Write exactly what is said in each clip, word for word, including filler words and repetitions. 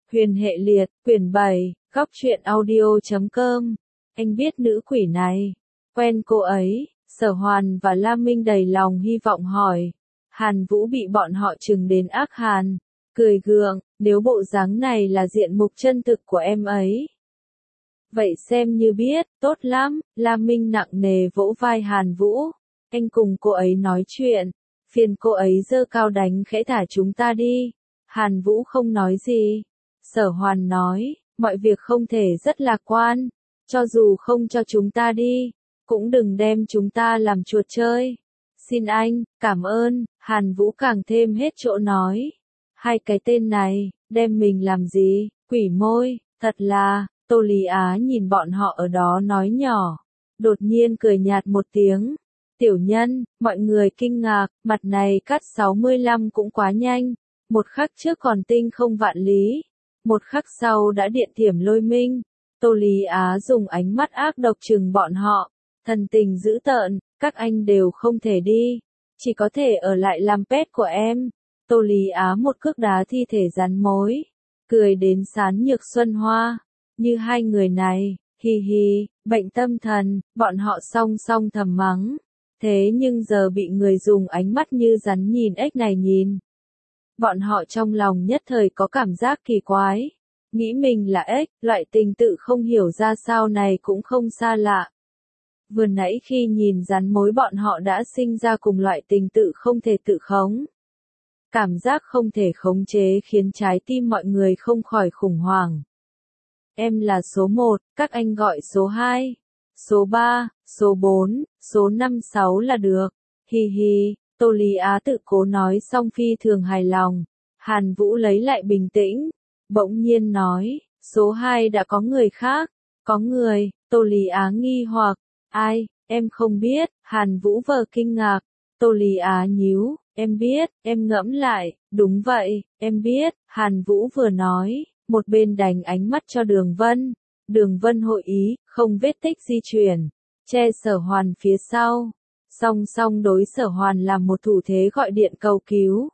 Huyền hệ liệt, quyển bảy, góc truyện audio chấm com. Anh biết nữ quỷ này. Quen cô ấy, Sở Hoàn và La Minh đầy lòng hy vọng hỏi. Hàn Vũ bị bọn họ trừng đến ác hàn. Cười gượng, nếu bộ dáng này là diện mục chân thực của em ấy. Vậy xem như biết, tốt lắm, La Minh nặng nề vỗ vai Hàn Vũ. Anh cùng cô ấy nói chuyện. Phiền cô ấy giơ cao đánh khẽ thả chúng ta đi. Hàn Vũ không nói gì. Sở Hoàn nói, mọi việc không thể rất lạc quan. Cho dù không cho chúng ta đi, cũng đừng đem chúng ta làm chuột chơi. Xin anh, cảm ơn, Hàn Vũ càng thêm hết chỗ nói. Hai cái tên này, đem mình làm gì, quỷ môi, thật là, Tô Lý Á nhìn bọn họ ở đó nói nhỏ. Đột nhiên cười nhạt một tiếng. Tiểu nhân, mọi người kinh ngạc, mặt này cắt sáu mươi lăm cũng quá nhanh. Một khắc trước còn tinh không vạn lý. Một khắc sau đã điện thiểm lôi minh. Tô Lý Á dùng ánh mắt ác độc trừng bọn họ. Thần tình dữ tợn, các anh đều không thể đi. Chỉ có thể ở lại làm pet của em. Tô Lý Á một cước đá thi thể rắn mối. Cười đến sán nhược xuân hoa. Như hai người này, hi hi, bệnh tâm thần, bọn họ song song thầm mắng. Thế nhưng giờ bị người dùng ánh mắt như rắn nhìn ếch này nhìn. Bọn họ trong lòng nhất thời có cảm giác kỳ quái. Nghĩ mình là ếch, loại tình tự không hiểu ra sao này cũng không xa lạ. Vừa nãy khi nhìn rắn mối bọn họ đã sinh ra cùng loại tình tự không thể tự khống. Cảm giác không thể khống chế khiến trái tim mọi người không khỏi khủng hoảng. Em là số một, các anh gọi số hai, số ba, số bốn, số năm sáu là được. Hi hi, Tô Lý Á tự cố nói xong phi thường hài lòng. Hàn Vũ lấy lại bình tĩnh, bỗng nhiên nói, số hai đã có người khác. Có người, Tô Lý Á nghi hoặc, ai, em không biết, Hàn Vũ vờ kinh ngạc. Tô Lý Á nhíu, em biết, em ngẫm lại, đúng vậy, em biết, Hàn Vũ vừa nói, một bên đành ánh mắt cho Đường Vân. Đường Vân hội ý, không vết tích di chuyển, che Sở Hoàn phía sau. Song song đối Sở Hoàn làm một thủ thế gọi điện cầu cứu.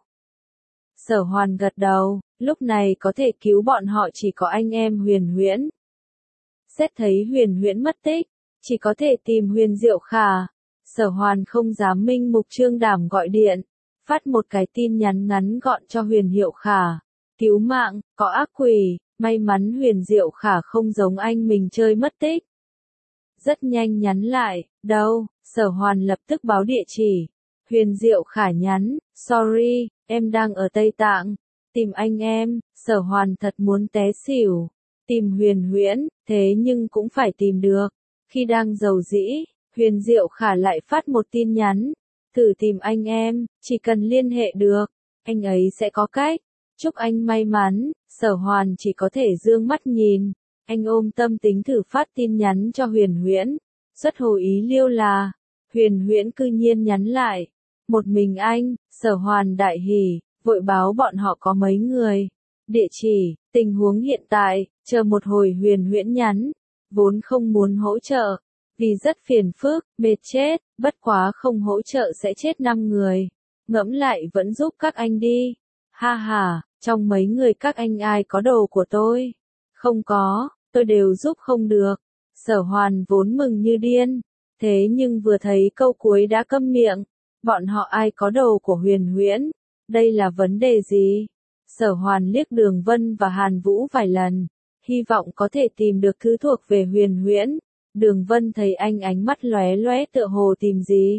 Sở Hoàn gật đầu, lúc này có thể cứu bọn họ chỉ có anh em Huyền Huyễn. Xét thấy Huyền Huyễn mất tích, chỉ có thể tìm Huyền Diệu Khả. Sở Hoàn không dám minh mục trương đảm gọi điện, phát một cái tin nhắn ngắn gọn cho Huyền Diệu Khả. Cứu mạng, có ác quỷ, may mắn Huyền Diệu Khả không giống anh mình chơi mất tích. Rất nhanh nhắn lại, đâu, Sở Hoàn lập tức báo địa chỉ. Huyền Diệu Khả nhắn, sorry, em đang ở Tây Tạng, tìm anh em. Sở Hoàn thật muốn té xỉu. Tìm Huyền Huyễn, thế nhưng cũng phải tìm được. Khi đang giàu dĩ, Huyền Diệu Khả lại phát một tin nhắn, thử tìm anh em, chỉ cần liên hệ được, anh ấy sẽ có cách. Chúc anh may mắn. Sở Hoàn chỉ có thể dương mắt nhìn. Anh ôm tâm tính thử phát tin nhắn cho Huyền Huyễn. Xuất hồ ý liêu là, Huyền Huyễn cư nhiên nhắn lại. Một mình anh. Sở Hoàn đại hỉ, vội báo bọn họ có mấy người. Địa chỉ, tình huống hiện tại, chờ một hồi. Huyền Huyễn nhắn, vốn không muốn hỗ trợ, vì rất phiền phức, mệt chết, bất quá không hỗ trợ sẽ chết năm người. Ngẫm lại vẫn giúp các anh đi. Ha ha, trong mấy người các anh ai có đồ của tôi? Không có, tôi đều giúp không được. Sở Hoàn vốn mừng như điên, thế nhưng vừa thấy câu cuối đã câm miệng. Bọn họ ai có đồ của Huyền Huyễn? Đây là vấn đề gì? Sở Hoàn liếc Đường Vân và Hàn Vũ vài lần, hy vọng có thể tìm được thứ thuộc về Huyền Huyễn. Đường Vân thấy anh ánh mắt lóe lóe tựa hồ tìm gì.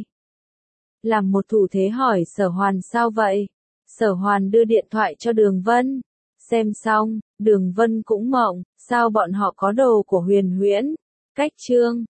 Làm một thủ thế hỏi Sở Hoàn sao vậy? Sở Hoàn đưa điện thoại cho Đường Vân. Xem xong, Đường Vân cũng mộng, sao bọn họ có đồ của Huyền Huyễn? Cách chương